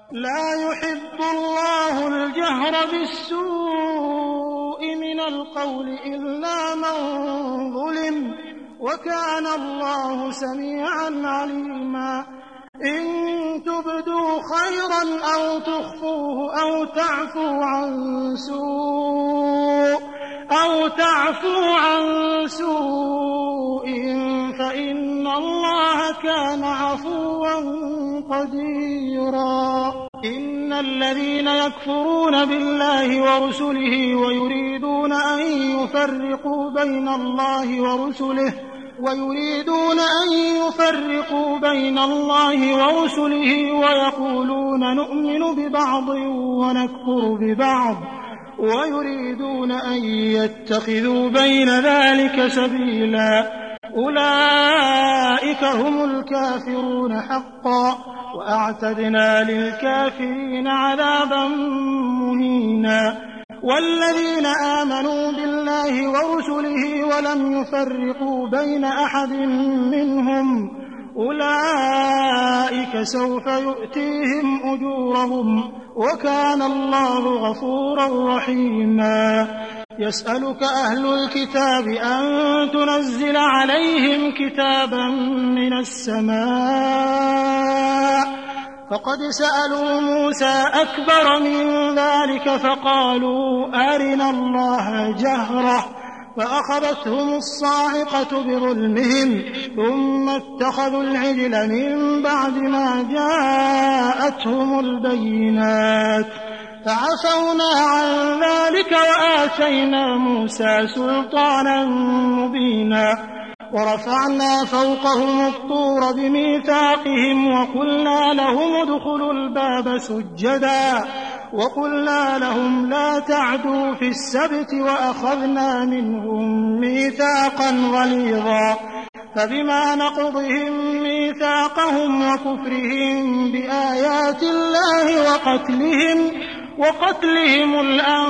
لا يحب الله الجهر بالسوء من القول إلا من ظلم، وكان الله سميعا عليما. إن تبدوا خيرا أو تخفوه أو تعفوا عن سوء فإن الله كان عفوا قديرا. إن الذين يكفرون بالله ورسله ويريدون أن يفرقوا بين الله ورسله ويقولون نؤمن ببعض ونكفر ببعض ويريدون أن يتخذوا بين ذلك سبيلا، أولئك هم الكافرون حقا، وأعتدنا للكافرين عذابا مهينا. والذين آمنوا بالله ورسله ولم يفرقوا بين أحد منهم أولئك سوف يؤتيهم أجورهم، وكان الله غفورا رحيما. يسألك أهل الكتاب أن تنزل عليهم كتابا من السماء، فقد سألوا موسى أكبر من ذلك فقالوا أرنا الله جهرة، فأخذتهم الصاعقة بظلمهم ثم اتخذوا العجل من بعد ما جاءتهم البينات، فعفونا عن ذلك وآتينا موسى سلطانا مبينا. ورفعنا فوقهم الطور بميثاقهم وقلنا لهم ادخلوا الباب سجدا وقلنا لهم لا تعدوا في السبت وأخذنا منهم ميثاقا غليظا. فبما نقضهم ميثاقهم وكفرهم بآيات الله وقتلهم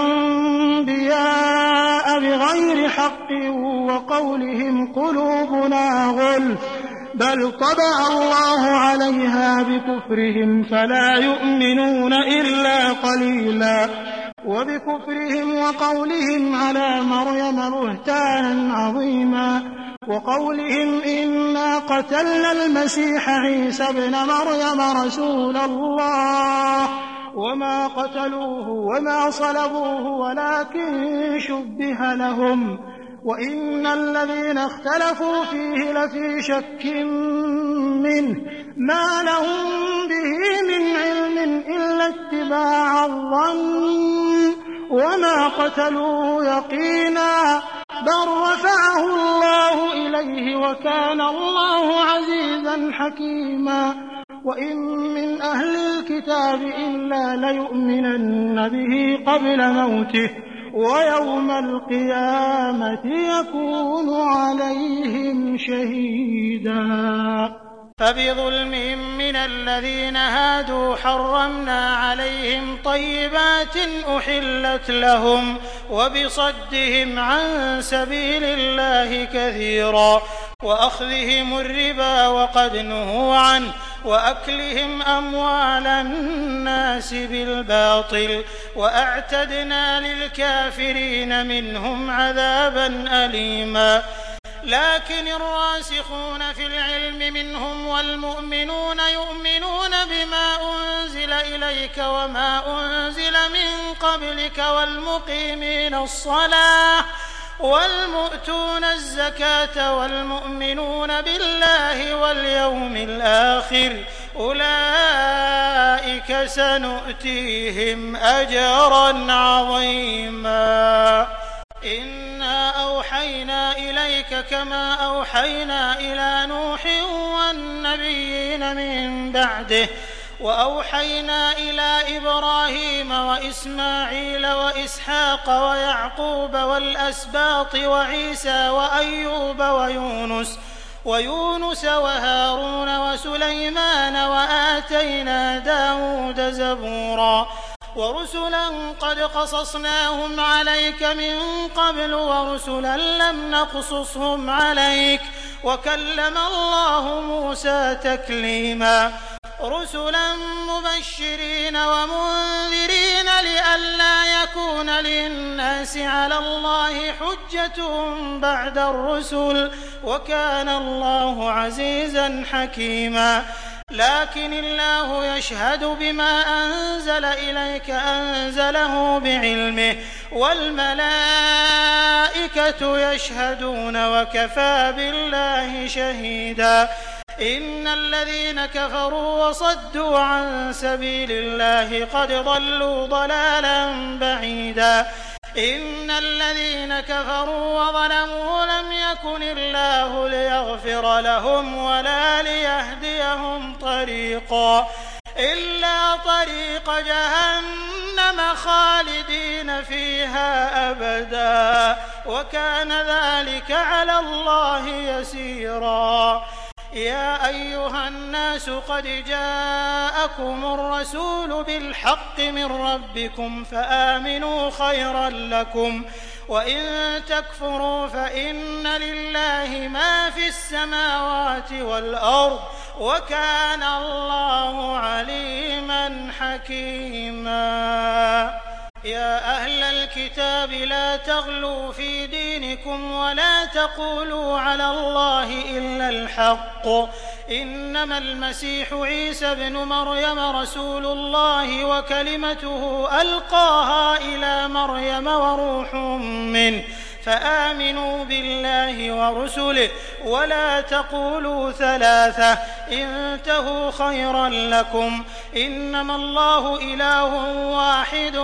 الأنبياء بغير حق وقولهم قلوبنا غلف، بل طبع الله عليها بكفرهم فلا يؤمنون إلا قليلا. وبكفرهم وقولهم على مريم بهتانا عظيما، وقولهم إنا قتلنا المسيح عيسى ابن مريم رسول الله وما قتلوه وما صلبوه ولكن شبه لهم، وإن الذين اختلفوا فيه لفي شك منه ما لهم به من علم إلا اتباع الظن وما قتلوه يقينا، بل رفعه الله إليه وكان الله عزيزا حكيما. وإن من أهل الكتاب إلا ليؤمنن به قبل موته ويوم القيامة يكون عليهم شهيدا. فبظلم من الذين هادوا حرمنا عليهم طيبات أحلت لهم وبصدهم عن سبيل الله كثيرا، وأخذهم الربا وقد نهوا عنه وأكلهم أموال الناس بالباطل، وأعتدنا للكافرين منهم عذابا أليما. لكن الراسخون في العلم منهم والمؤمنون يؤمنون بما أنزل إليك وما أنزل من قبلك والمقيمين الصلاة والمؤتون الزكاة والمؤمنون بالله واليوم الآخر أولئك سنؤتيهم أجرا عظيما. إنا أوحينا إليك كما أوحينا إلى نوح والنبيين من بعده، وأوحينا إلى إبراهيم وإسماعيل وإسحاق ويعقوب والأسباط وعيسى وأيوب ويونس وهارون وسليمان وآتينا داود زبورا، ورسلا قد قصصناهم عليك من قبل ورسلا لم نقصصهم عليك، وكلم الله موسى تكليما. رسلا مبشرين ومنذرين لئلا يكون للناس على الله حجة بعد الرسل وكان الله عزيزا حكيما لكن الله يشهد بما أنزل إليك أنزله بعلمه والملائكة يشهدون وكفى بالله شهيدا إن الذين كفروا وصدوا عن سبيل الله قد ضلوا ضلالا بعيدا إن الذين كفروا وظلموا لم يكن الله ليغفر لهم ولا ليهديهم طريقا إلا طريق جهنم خالدين فيها أبدا وكان ذلك على الله يسيرا يا أيها الناس قد جاءكم الرسول بالحق من ربكم فآمنوا خيرا لكم وإن تكفروا فإن لله ما في السماوات والأرض وكان الله عليما حكيما يا أهل الكتاب لا تغلوا في دينكم ولا تقولوا على الله إلا الحق إنما المسيح عيسى ابن مريم رسول الله وكلمته ألقاها إلى مريم وروح منه فآمنوا بالله ورسله ولا تقولوا ثلاثة انتهوا خيرا لكم إنما الله إله واحد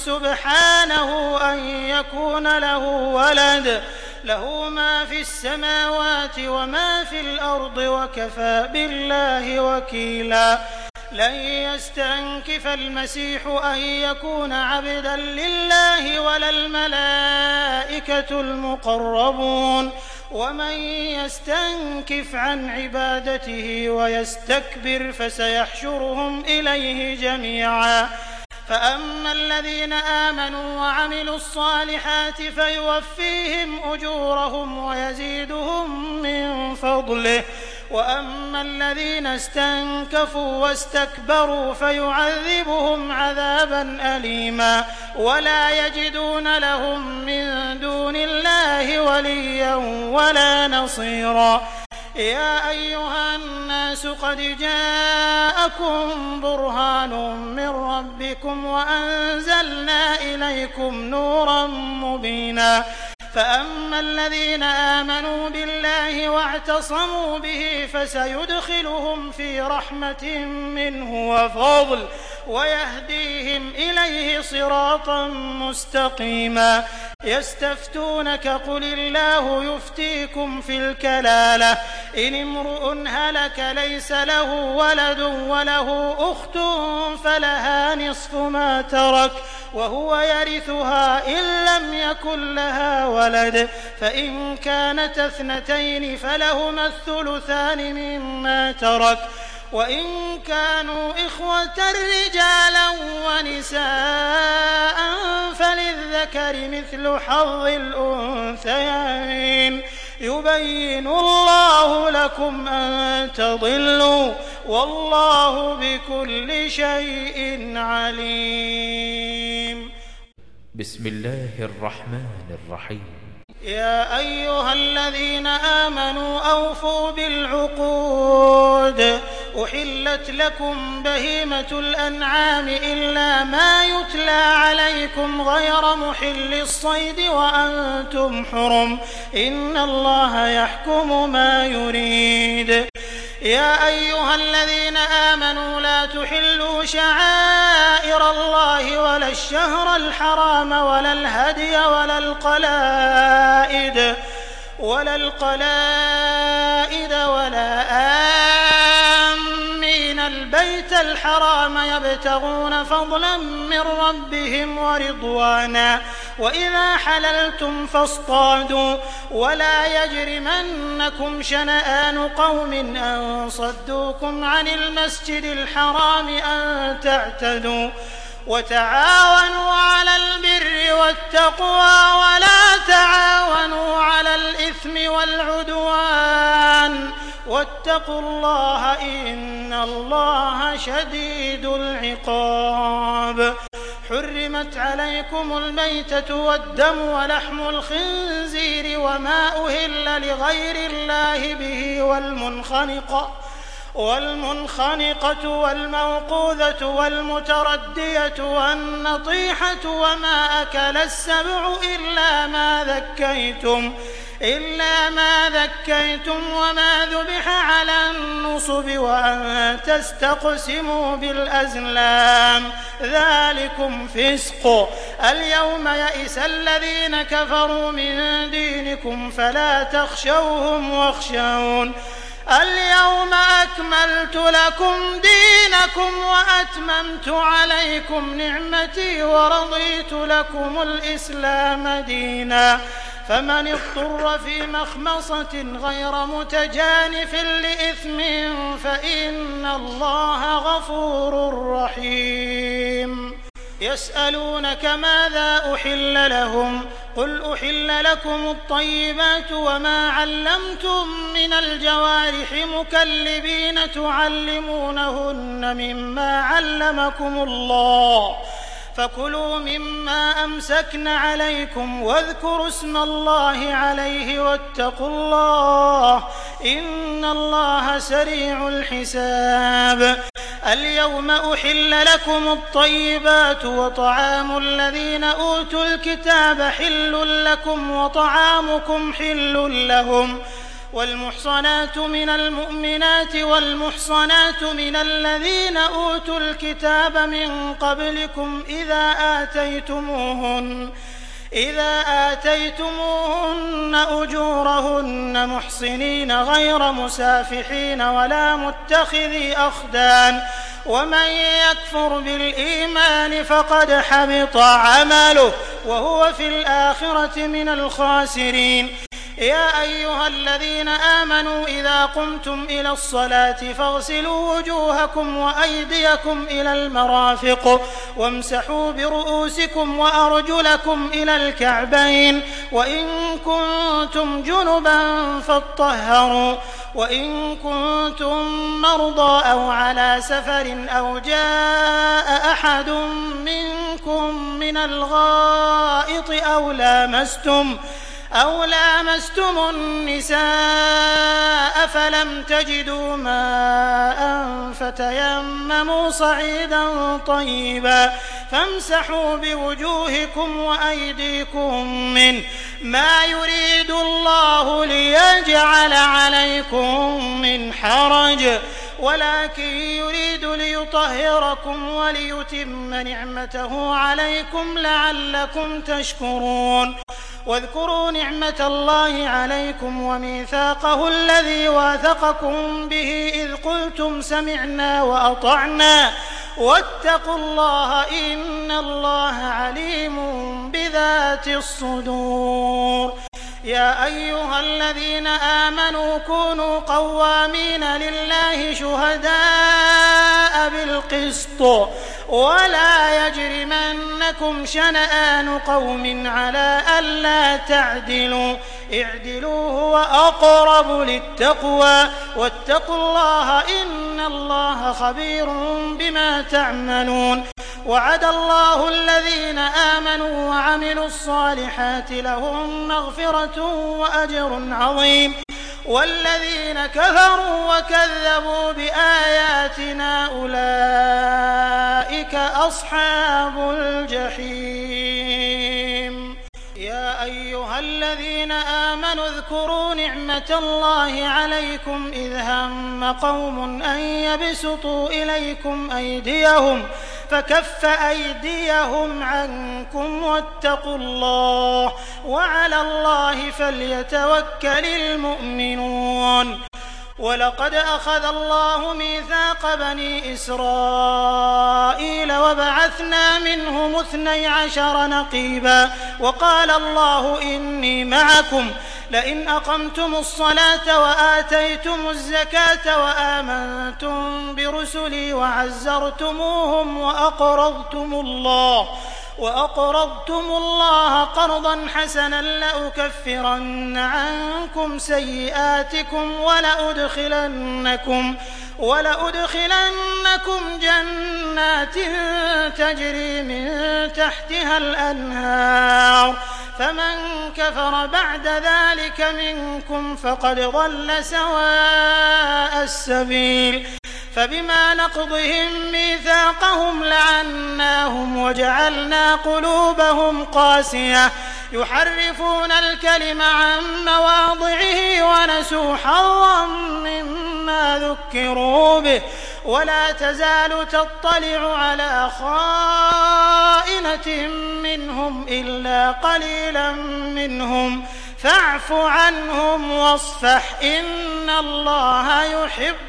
سبحانه أن يكون له ولد له ما في السماوات وما في الأرض وكفى بالله وكيلا لن يستنكف المسيح أن يكون عبدا لله ولا الملائكة المقربون ومن يستنكف عن عبادته ويستكبر فسيحشرهم إليه جميعا فأما الذين آمنوا وعملوا الصالحات فيوفيهم أجورهم ويزيدهم من فضله وأما الذين استنكفوا واستكبروا فيعذبهم عذابا أليما ولا يجدون لهم من دون الله وليا ولا نصيرا يا أيها الناس قد جاءكم برهان من ربكم وأنزلنا إليكم نورا مبينا فأما الذين آمنوا بالله واعتصموا به فسيدخلهم في رحمة منه وفضل ويهديهم إليه صراطا مستقيما يستفتونك قل الله يفتيكم في الكلالة إن امرؤ هلك ليس له ولد وله أخت فلها نصف ما ترك وهو يرثها إن لم يكن لها ولد فإن كانت اثنتين فلهما الثلثان مما ترك وإن كانوا إخوة رجالا ونساء فللذكر مثل حظ الأنثيين يبين الله لكم أن تضلوا والله بكل شيء عليم بسم الله الرحمن الرحيم يا أيها الذين آمنوا أوفوا بالعقود أحلت لكم بهيمة الأنعام إلا ما يتلى عليكم غير محل الصيد وأنتم حرم إن الله يحكم ما يريد يا أيها الذين آمنوا لا تحلوا شعائر الله ولا الشهر الحرام ولا الهدي ولا القلائد ولا آمين البيت الحرام يبتغون فضلا من ربهم ورضوانا وإذا حللتم فاصطادوا ولا يجرمنكم شنآن قوم أن صدوكم عن المسجد الحرام أن تعتدوا وتعاونوا على البر والتقوى ولا تعاونوا على الإثم والعدوان واتقوا الله إن الله شديد العقاب. حرمت عليكم الميتة والدم ولحم الخنزير وما أهل لغير الله به والمنخنقة والموقوذة والمتردية والنطيحة وما أكل السبع إلا ما ذكيتم وما ذبح على النصب وأن تستقسموا بالأزلام ذلكم فسق. اليوم يئس الذين كفروا من دينكم فلا تخشوهم واخشون. اليوم أكملت لكم دينكم وأتممت عليكم نعمتي ورضيت لكم الإسلام دينا. فمن اضطر في مخمصة غير متجانف لإثم فإن الله غفور رحيم. يسألونك ماذا أحل لهم قل أحل لكم الطيبات وما علمتم من الجوارح مكلبين تعلمونهن مما علمكم الله فكلوا مما أمسكن عليكم واذكروا اسم الله عليه واتقوا الله إن الله سريع الحساب. اليوم أحل لكم الطيبات وطعام الذين أوتوا الكتاب حل لكم وطعامكم حل لهم والمحصنات من المؤمنات والمحصنات من الذين أوتوا الكتاب من قبلكم إذا آتيتموهن أجورهن محصنين غير مسافحين ولا متخذي أخدان ومن يكفر بالإيمان فقد حبط عمله وهو في الآخرة من الخاسرين. يا أيها الذين آمنوا إذا قمتم إلى الصلاة فاغسلوا وجوهكم وأيديكم إلى المرافق وامسحوا برؤوسكم وأرجلكم إلى الكعبين وإن كنتم جنبا فاطهروا وإن كنتم مرضى أو على سفر أو جاء أحد منكم من الغائط أو لامستم النساء فلم تجدوا ماء فتيمموا صعيدا طيبا فامسحوا بوجوهكم وأيديكم منه ما يريد الله ليجعل عليكم من حرج ولكن يريد ليطهركم وليتم نعمته عليكم لعلكم تشكرون. واذكروا نعمة الله عليكم وميثاقه الذي واثقكم به إذ قلتم سمعنا وأطعنا واتقوا الله إن الله عليم بذات الصدور. يا أيها الذين آمنوا كونوا قوامين لله شهداء بالقسط ولا يجرمنكم شنآن قوم على ألا تعدلوا اعدلوا هو أقرب للتقوى واتقوا الله إن الله خبير بما تعملون. وعد الله الذين آمنوا وعملوا الصالحات لهم مغفرة وأجر عظيم والذين كفروا وكذبوا بآياتنا أولئك أصحاب الجحيم. يا أيها الذين آمنوا اذكروا نعمة الله عليكم إذ هم قوم أن يبسطوا إليكم أيديهم فكف أيديهم عنكم واتقوا الله وعلى الله فليتوكل المؤمنون. ولقد أخذ الله ميثاق بني إسرائيل وبعثنا منهم 12 نقيبا وقال الله إني معكم لئن أقمتم الصلاة وآتيتم الزكاة وآمنتم برسلي وعزرتموهم وأقرضتم الله قرضا حسنا لأكفرن عنكم سيئاتكم ولأدخلنكم جنات تجري من تحتها الأنهار فمن كفر بعد ذلك منكم فقد ضل سواء السبيل فبما نقضهم ميثاقهم لعناهم وجعلنا قلوبهم قاسية يحرفون الكلم عن مواضعه ونسوا حظا مما ذكروا به ولا تزال تطلع على خائنة منهم إلا قليلا منهم فاعف عنهم واصفح إن الله يحب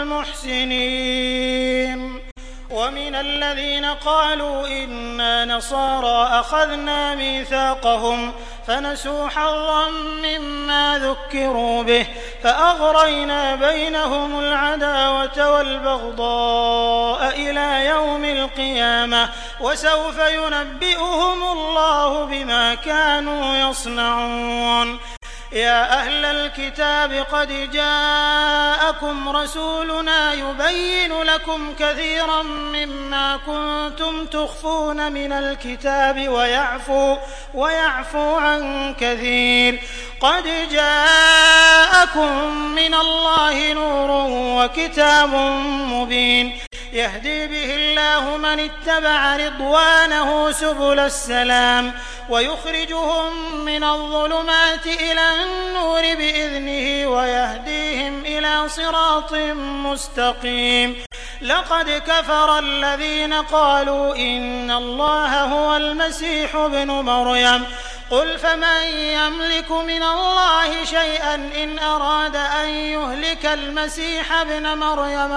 المحسنين. ومن الذين قالوا إنا نصارى أخذنا ميثاقهم فنسوا حظا مما ذكروا به فأغرينا بينهم العداوة والبغضاء إلى يوم القيامة وسوف ينبئهم الله بما كانوا يصنعون. يا أهل الكتاب قد جاءكم رسولنا يبين لكم كثيرا مما كنتم تخفون من الكتاب ويعفو عن كثير قد جاءكم من الله نور وكتاب مبين يهدي به الله من اتبع رضوانه سبل السلام ويخرجهم من الظلمات إلى النور بإذنه ويهديهم إلى صراط مستقيم. لقد كفر الذين قالوا إن الله هو المسيح ابن مريم قل فمن يملك من الله شيئا إن أراد أن يهلك المسيح ابن مريم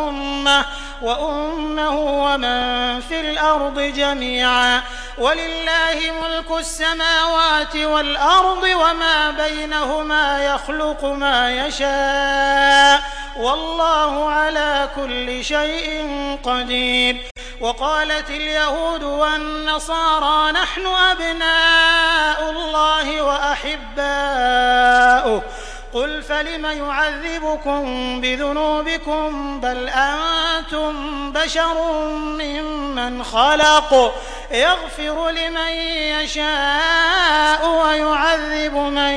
وأمه ومن في الأرض جميعا ولله ملك السماوات والأرض وما بينهما يخلق ما يشاء والله على كل شيء قدير. وقالت اليهود والنصارى نحن أبناء الله وأحباؤه قل فلم يعذبكم بذنوبكم بل أنتم بشر ممن خلق يغفر لمن يشاء ويعذب من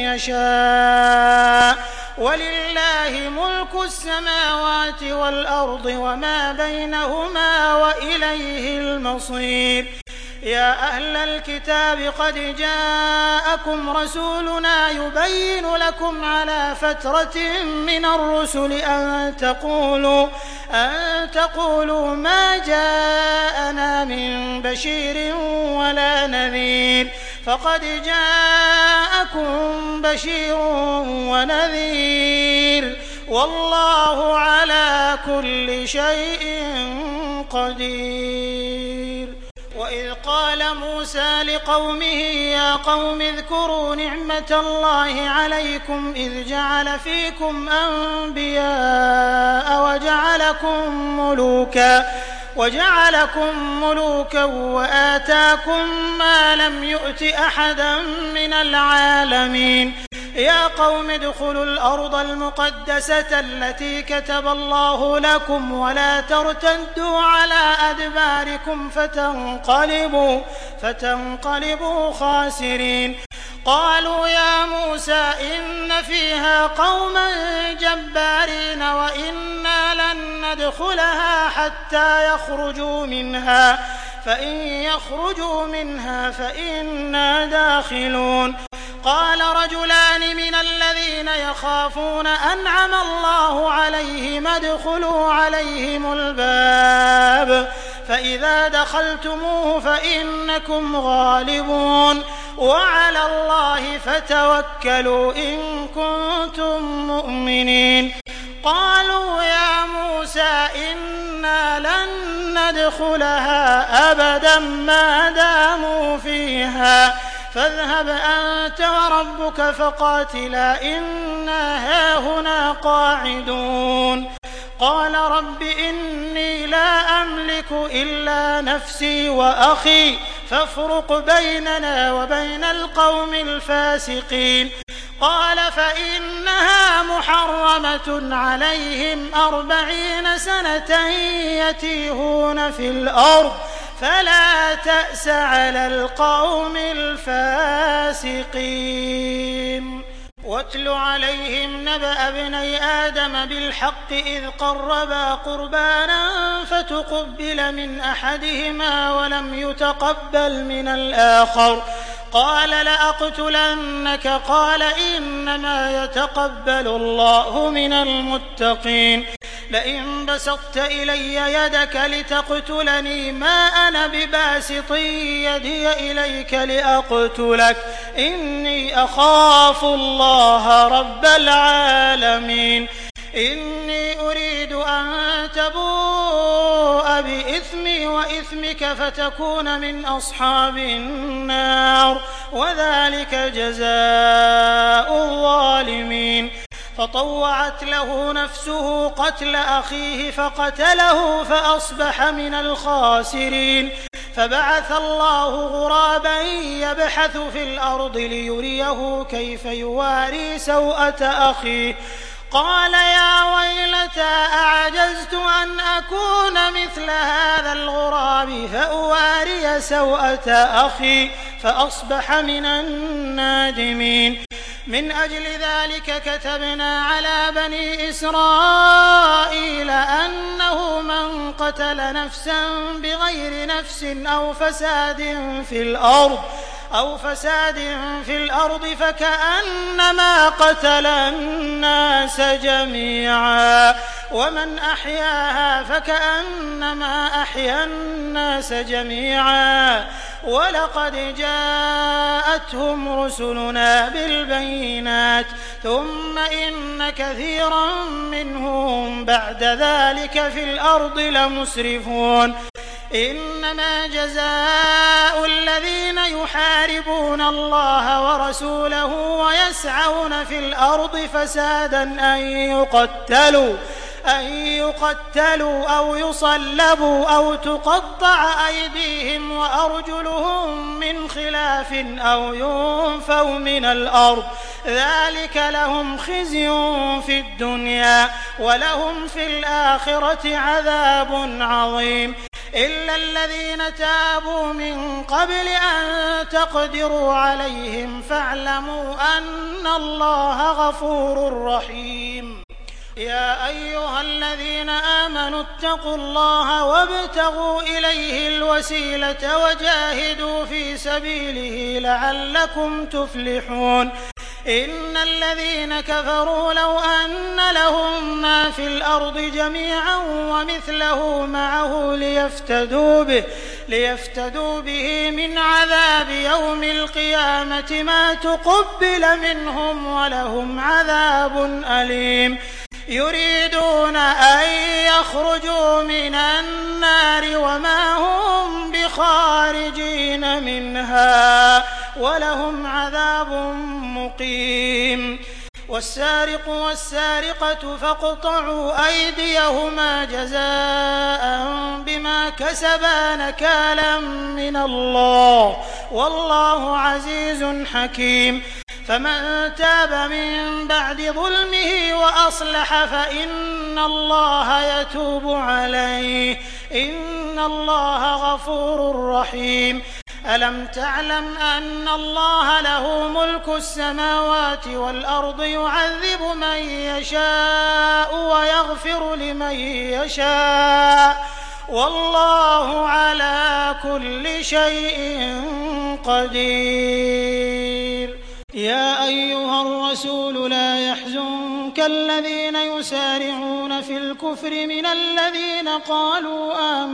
يشاء ولله ملك السماوات والأرض وما بينهما وإليه المصير. يا أهل الكتاب قد جاءكم رسولنا يبين لكم على فترة من الرسل أن تقولوا ما جاءنا من بشير ولا نذير فقد جاءكم بشير ونذير والله على كل شيء قدير. وإذ قال موسى لقومه يا قوم اذكروا نعمة الله عليكم إذ جعل فيكم أنبياء وجعلكم ملوكا وآتاكم ما لم يؤت أحدا من العالمين. يا قوم ادخلوا الأرض المقدسة التي كتب الله لكم ولا ترتدوا على أدباركم فتنقلبوا خاسرين. قالوا يا موسى إن فيها قوما جبارين وإنا لن ندخلها حتى يخرجوا منها فإن يخرجوا منها فإنا داخلون. قال رجلان من الذين يخافون أنعم الله عليهم ادخلوا عليهم الباب فإذا دخلتموه فإنكم غالبون وعلى الله فتوكلوا إن كنتم مؤمنين. قالوا يا موسى إنا لن ندخلها أبدا ما داموا فيها فاذهب أنت وربك فقاتلا إنا هاهنا قاعدون. قال رب إني لا أملك إلا نفسي وأخي فافرق بيننا وبين القوم الفاسقين قال فإنها محرمة عليهم 40 سنة يتيهون في الأرض فلا تأس على القوم الفاسقين واتل عليهم نبأ ابني آدم بالحق إذ قربا قربانا فتقبل من أحدهما ولم يتقبل من الآخر قال لأقتلنك قال إنما يتقبل الله من المتقين لئن بسطت إلي يدك لتقتلني ما أنا بباسط يدي إليك لأقتلك إني أخاف الله رب العالمين إني أريد أن تبوء بإثمي وإثمك فتكون من أصحاب النار وذلك جزاء الظالمين فطوعت له نفسه قتل أخيه فقتله فأصبح من الخاسرين فبعث الله غرابا يبحث في الأرض ليريه كيف يواري سوءة أخيه قال يا ويلتى أعجزت أن أكون مثل هذا الغراب فأواري سوءة أخي فأصبح من النادمين من أجل ذلك كتبنا على بني إسرائيل أنه من قتل نفسا بغير نفس أو فساد في الأرض فكأنما قتل الناس جميعا ومن أحياها فكأنما أحيا الناس جميعا ولقد جاءتهم رسلنا بالبينات ثم إن كثيرا منهم بعد ذلك في الأرض لمسرفون إنما جزاء الذين يحاربون الله ورسوله ويسعون في الأرض فسادا أن يقتلوا أو يصلبوا أو تقطع أيديهم وأرجلهم من خلاف أو ينفوا من الأرض ذلك لهم خزي في الدنيا ولهم في الآخرة عذاب عظيم إلا الذين تابوا من قبل أن تقدروا عليهم فاعلموا أن الله غفور رحيم يا أيها الذين آمنوا اتقوا الله وابتغوا إليه الوسيلة وجاهدوا في سبيله لعلكم تفلحون إن الذين كفروا لو أن لهم ما في الأرض جميعا ومثله معه ليفتدوا به من عذاب يوم القيامة ما تقبل منهم ولهم عذاب أليم يريدون أن يخرجوا من النار وما هم بخارجين منها ولهم عذاب مقيم والسارق والسارقة فاقطعوا أيديهما جزاء بما كسبا نكالا من الله والله عزيز حكيم فمن تاب من بعد ظلمه وأصلح فإن الله يتوب عليه إن الله غفور رحيم ألم تعلم أن الله له ملك السماوات والأرض يعذب من يشاء ويغفر لمن يشاء والله على كل شيء قدير يا أيها الرسول لا يحزنك الذين يسارعون في الكفر من الذين قالوا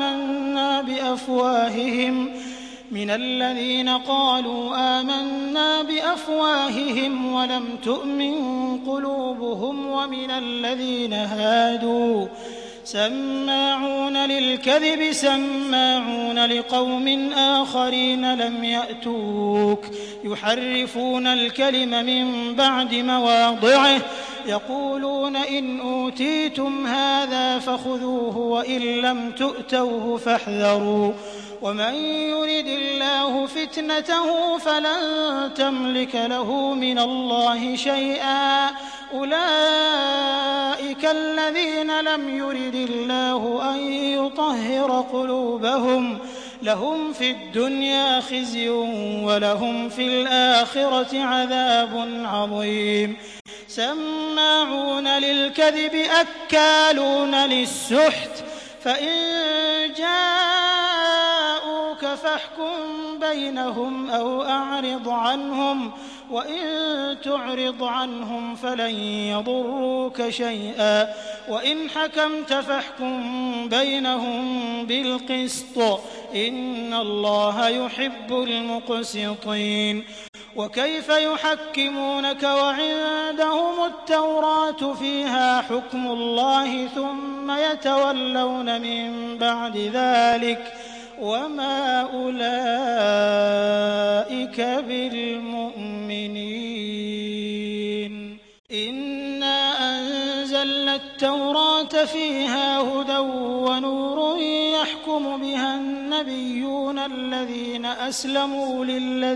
آمنا بأفواههم ولم تؤمن قلوبهم ومن الذين هادوا سماعون للكذب سماعون لقوم آخرين لم يأتوك يحرفون الكلم من بعد مواضعه يقولون إن أوتيتم هذا فخذوه وإن لم تؤتوه فاحذروا ومن يرد الله فتنته فلن تملك له من الله شيئا أولئك الذين لم يرد الله أن يطهر قلوبهم لهم في الدنيا خزي ولهم في الآخرة عذاب عظيم سماعون للكذب أكالون للسحت فإن جاءوك فاحكم بينهم أو أعرض عنهم وإن تعرض عنهم فلن يضروك شيئا وإن حكمت فاحكم بينهم بالقسط إن الله يحب المقسطين وكيف يحكمونك وعندهم التوراة فيها حكم الله ثم يتولون من بعد ذلك وما أولئك بالمؤمنين إنا أنزلنا التوراة فيها هدى ونور يحكم بها النبيون الذين أسلموا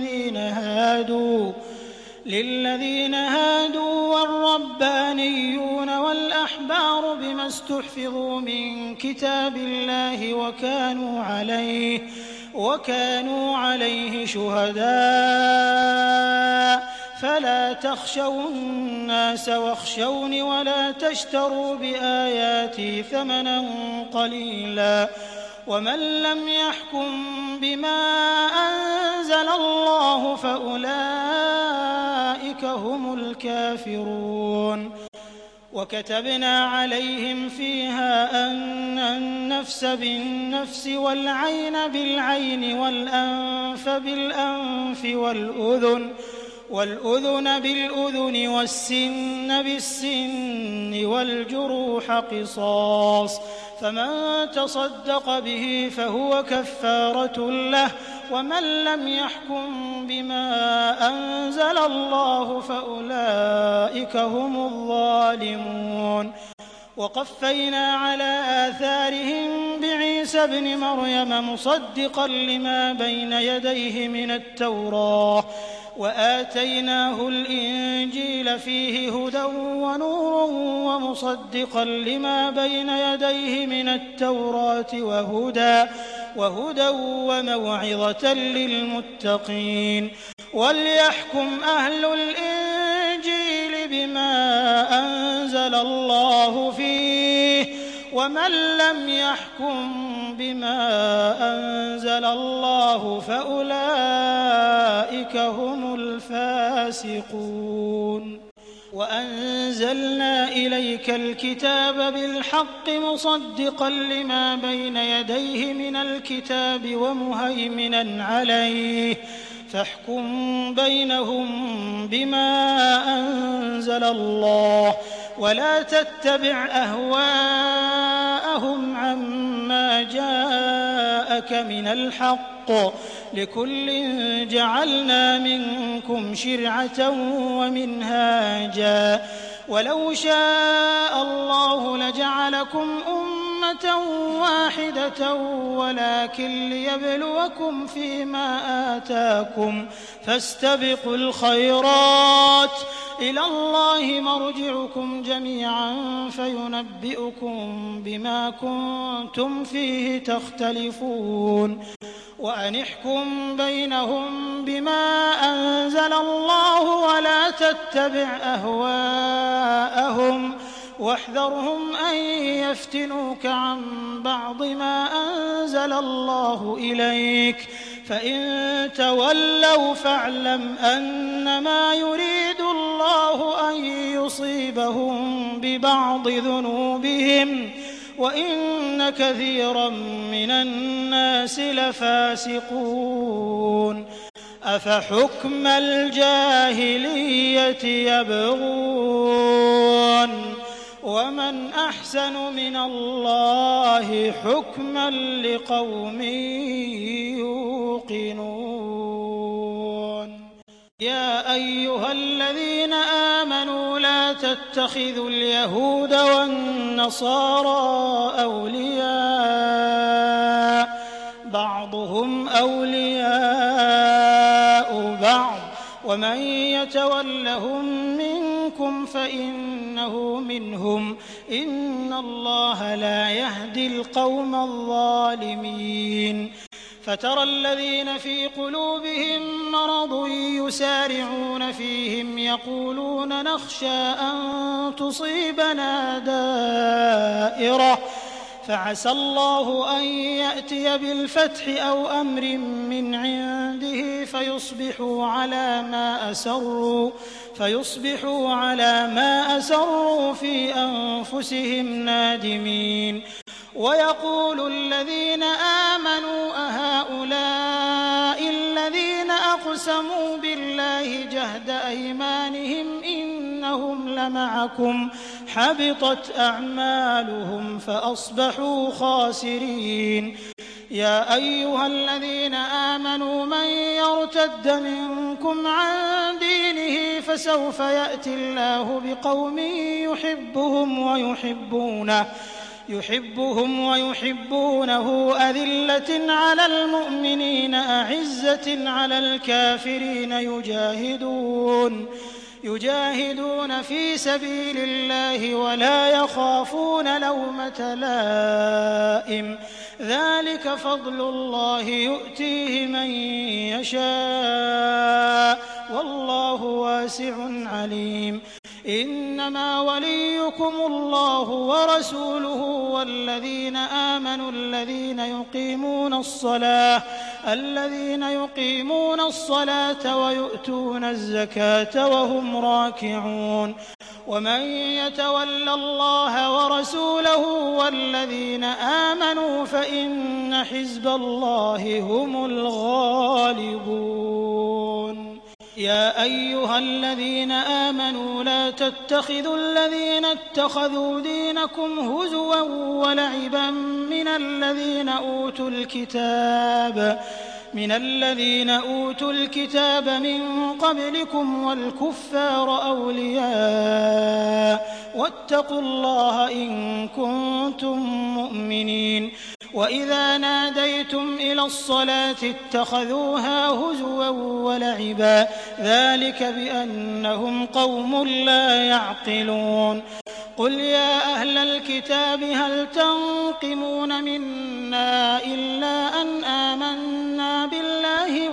للذين هادوا والربانيون والأحبار بما استحفظوا من كتاب الله وكانوا عليه شهداء فلا تخشوا الناس واخشوني ولا تشتروا بآياتي ثمنا قليلا ومن لم يحكم بما أنزل الله فأولئك هم الكافرون وكتبنا عليهم فيها أن النفس بالنفس والعين بالعين والأنف بالأنف والأذن بالأذن والسن بالسن والجروح قصاص فمن تصدق به فهو كفارة له ومن لم يحكم بما أنزل الله فأولئك هم الظالمون وقفينا على آثارهم بعيسى ابن مريم مصدقا لما بين يديه من التوراة وآتيناه الإنجيل فيه هدى ونور ومصدقا لما بين يديه من التوراة وهدى وموعظة للمتقين وليحكم أهل الإنجيل بما أنزل الله فيه ومن لم يحكم بما أنزل الله فأولئك هم الفاسقون وأنزلنا إليك الكتاب بالحق مصدقا لما بين يديه من الكتاب ومهيمنا عليه فاحكم بينهم بما أنزل الله ولا تتبع أهواءهم عما جاءك من الحق لكل جعلنا منكم شرعة ومنهاجا ولو شاء الله لجعلكم أمة واحدة ولكن ليبلوكم فيما آتاكم فاستبقوا الخيرات إلى الله مرجعكم جميعا فينبئكم بما كنتم فيه تختلفون وأن احكم بينهم بما أنزل الله ولا تتبع أهواءهم واحذرهم أن يفتنوك عن بعض ما أنزل الله إليك فإن تولوا فاعلم أنما يريد الله أن يصيبهم ببعض ذنوبهم وإن كثيرا من الناس لفاسقون أفحكم الجاهلية يبغون ومن أحسن من الله حكما لقوم يوقنون يا أيها الذين آمنوا لا تتخذوا اليهود والنصارى أولياء بعضهم أولياء بعض ومن يتولهم منكم فإنه منهم إن الله لا يهدي القوم الظالمين فترى الذين في قلوبهم مرض يسارعون فيهم يقولون نخشى أن تصيبنا دائرة فعسى الله أن يأتي بالفتح أو أمر من عنده فيصبحوا على ما أسروا في أنفسهم نادمين ويقول الذين آمنوا أهؤلاء الذين أقسموا بالله جهد أيمانهم إنهم لمعكم حبطت أعمالهم فأصبحوا خاسرين يا أيها الذين آمنوا من يرتد منكم عن دينه فسوف يأتي الله بقوم يحبهم ويحبونه أذلة على المؤمنين أعزة على الكافرين يجاهدون في سبيل الله ولا يخافون لومة لائم ذلك فضل الله يؤتيه من يشاء والله واسع عليم إنما وليكم الله ورسوله والذين آمنوا الذين يقيمون الصلاة ويؤتون الزكاة وهم راكعون ومن يتول الله ورسوله والذين آمنوا فإن حزب الله هم الغالبون يا أيها الذين آمنوا لا تتخذوا الذين اتخذوا دينكم هزوا ولعبا من الذين أوتوا الكتاب من قبلكم والكفار أولياء واتقوا الله إن كنتم مؤمنين وإذا ناديتم إلى الصلاة اتخذوها هزوا ولعبا ذلك بأنهم قوم لا يعقلون قل يا أهل الكتاب هل تنقمون منا إلا أن آمنا بالله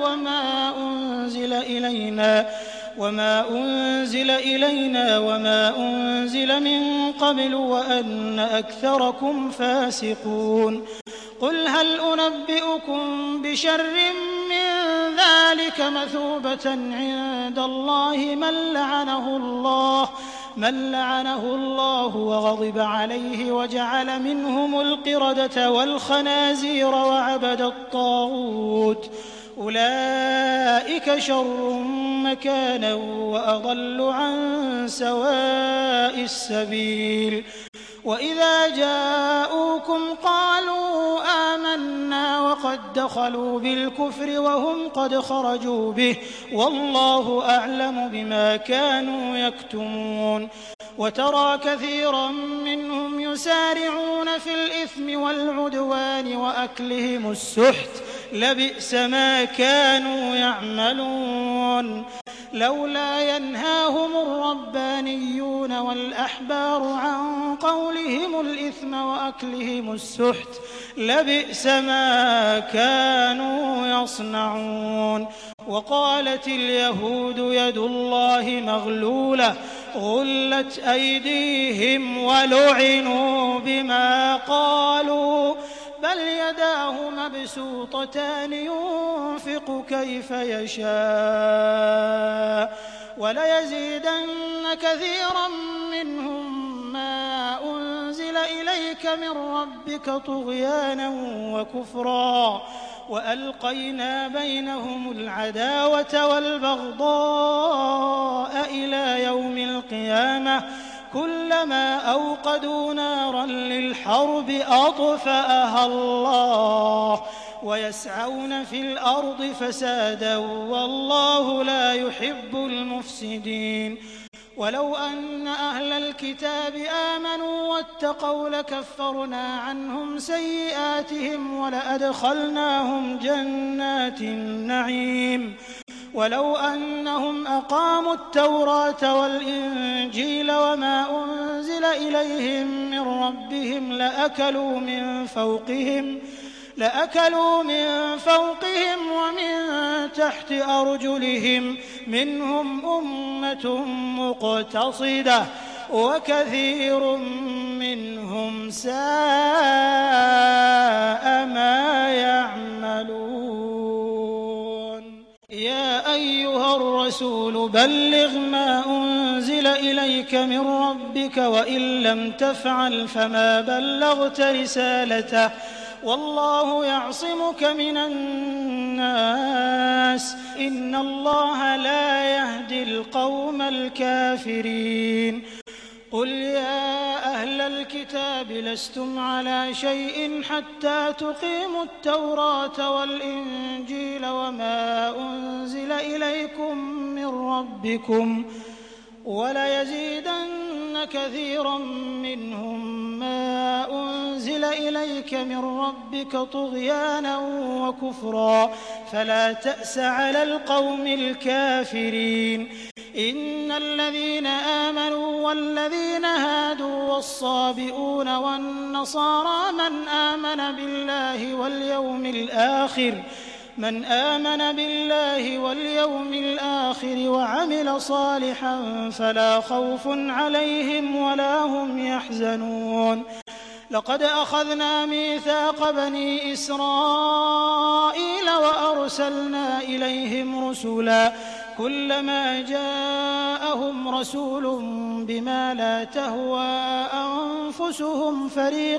وما أنزل إلينا وما أنزل من قبل وأن أكثركم فاسقون قل هل أنبئكم بشر من ذلك مثوبة عند الله من لعنه الله وغضب عليه وجعل منهم القردة والخنازير وعبد الطاغوت أولئك شر مكانا وأضل عن سواء السبيل وإذا جاءوكم قالوا آمنا وقد دخلوا بالكفر وهم قد خرجوا به والله أعلم بما كانوا يكتمون وترى كثيرا منهم يسارعون في الإثم والعدوان وأكلهم السحت لبئس ما كانوا يعملون لولا ينهاهم الربانيون والأحبار عن قولهم الإثم وأكلهم السحت لبئس ما كانوا يصنعون وقالت اليهود يد الله مغلولة غلت أيديهم ولعنوا بما قالوا بل يداه مبسوطتان ينفق كيف يشاء وليزيدن كثيرا منهم ما أنزل إليك من ربك طغيانا وكفرا وألقينا بينهم العداوة والبغضاء إلى يوم القيامة كلما أوقدوا نارا للحرب أطفأها الله ويسعون في الأرض فسادا والله لا يحب المفسدين ولو أن أهل الكتاب آمنوا واتقوا لكفرنا عنهم سيئاتهم ولأدخلناهم جنات النعيم ولو أنهم أقاموا التوراة والإنجيل وما أنزل إليهم من ربهم لأكلوا من فوقهم ومن تحت أرجلهم منهم أمة مقتصدة وكثير منهم ساء ما يعملون يا أيها الرسول بلغ ما أنزل إليك من ربك وإن لم تفعل فما بلغت رسالته والله يعصمك من الناس إن الله لا يهدي القوم الكافرين قل يا أهل الكتاب لستم على شيء حتى تقيموا التوراة والإنجيل وما أنزل إليكم من ربكم وليزيدن كثيرا منهم ما أنزل إليك من ربك طغيانا وكفرا فلا تأس على القوم الكافرين إن الذين آمنوا والذين هادوا والصابئون والنصارى من آمن بالله واليوم الآخر وعمل صالحا فلا خوف عليهم ولا هم يحزنون لقد أخذنا ميثاق بني إسرائيل وأرسلنا إليهم رسلا كلما جاءهم رسول بما لا تهوى أنفسهم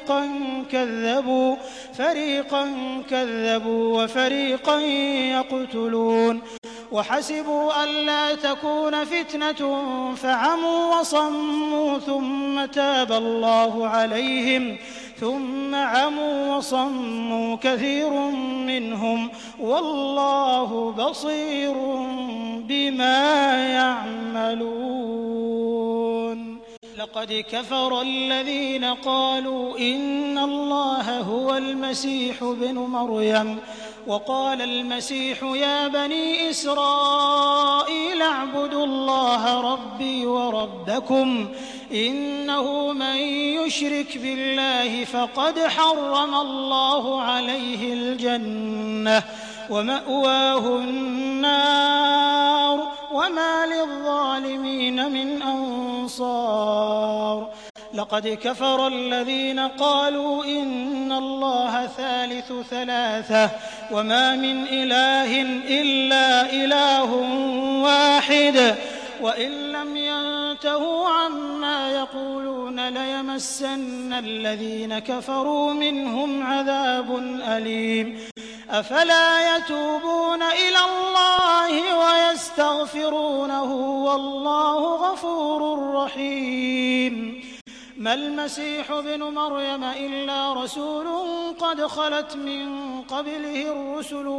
فريقا كذبوا وفريقا يقتلون وحسبوا ألا تكون فتنة فعموا وصموا ثم تاب الله عليهم ثم عموا وصموا كثير منهم والله بصير بما يعملون لقد كفر الذين قالوا إن الله هو المسيح ابن مريم وقال المسيح يا بني إسرائيل اعبدوا الله ربي وربكم إنه من يشرك بالله فقد حرم الله عليه الجنة ومأواه النار وما للظالمين من أنصار لقد كفر الذين قالوا إن الله ثالث ثلاثة وما من إله إلا إله واحد وإن لم ينتهوا عما يقولون ليمسن الذين كفروا منهم عذاب أليم أفلا يتوبون إلى الله ويستغفرونه والله غفور رحيم ما المسيح ابن مريم إلا رسول قد خلت من قبله الرسل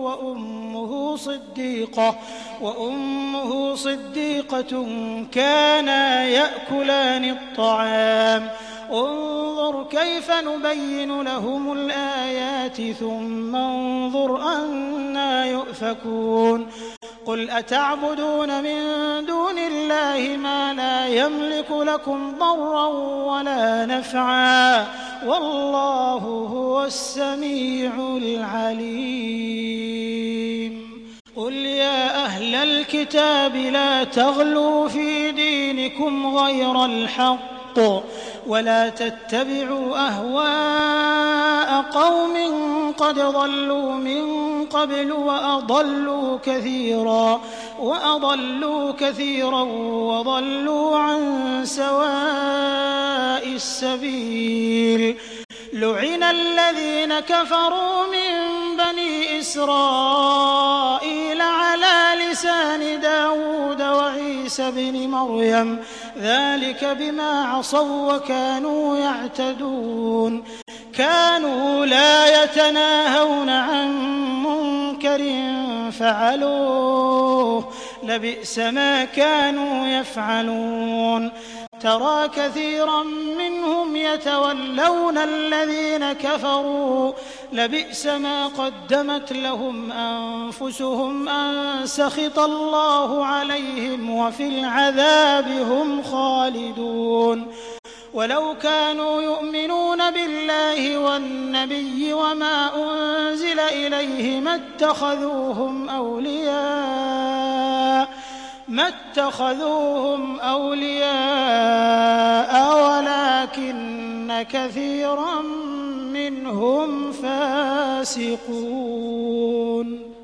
وأمه صديقة كانا يأكلان الطعام انظر كيف نبين لهم الآيات ثم انظر أنى يؤفكون قل أتعبدون من دون الله ما لا يملك لكم ضرا ولا نفعا والله هو السميع العليم قل يا أهل الكتاب لا تغلوا في دينكم غير الحق ولا تتبعوا أهواء قوم قد ضلوا من قبل وأضلوا كثيرا وضلوا عن سواء السبيل لعن الذين كفروا من بني إسرائيل على لسان داود وعيسى بن مريم ذلك بما عصوا وكانوا يعتدون كانوا لا يتناهون عن منكر فعلوه لبئس ما كانوا يفعلون ترى كثيرا منهم يتولون الذين كفروا لبئس ما قدمت لهم أنفسهم أن سخط الله عليهم وفي العذاب هم خالدون ولو كانوا يؤمنون بالله والنبي وما أنزل إليه ما اتخذوهم أولياء ولكن كثيرا منهم فاسقون.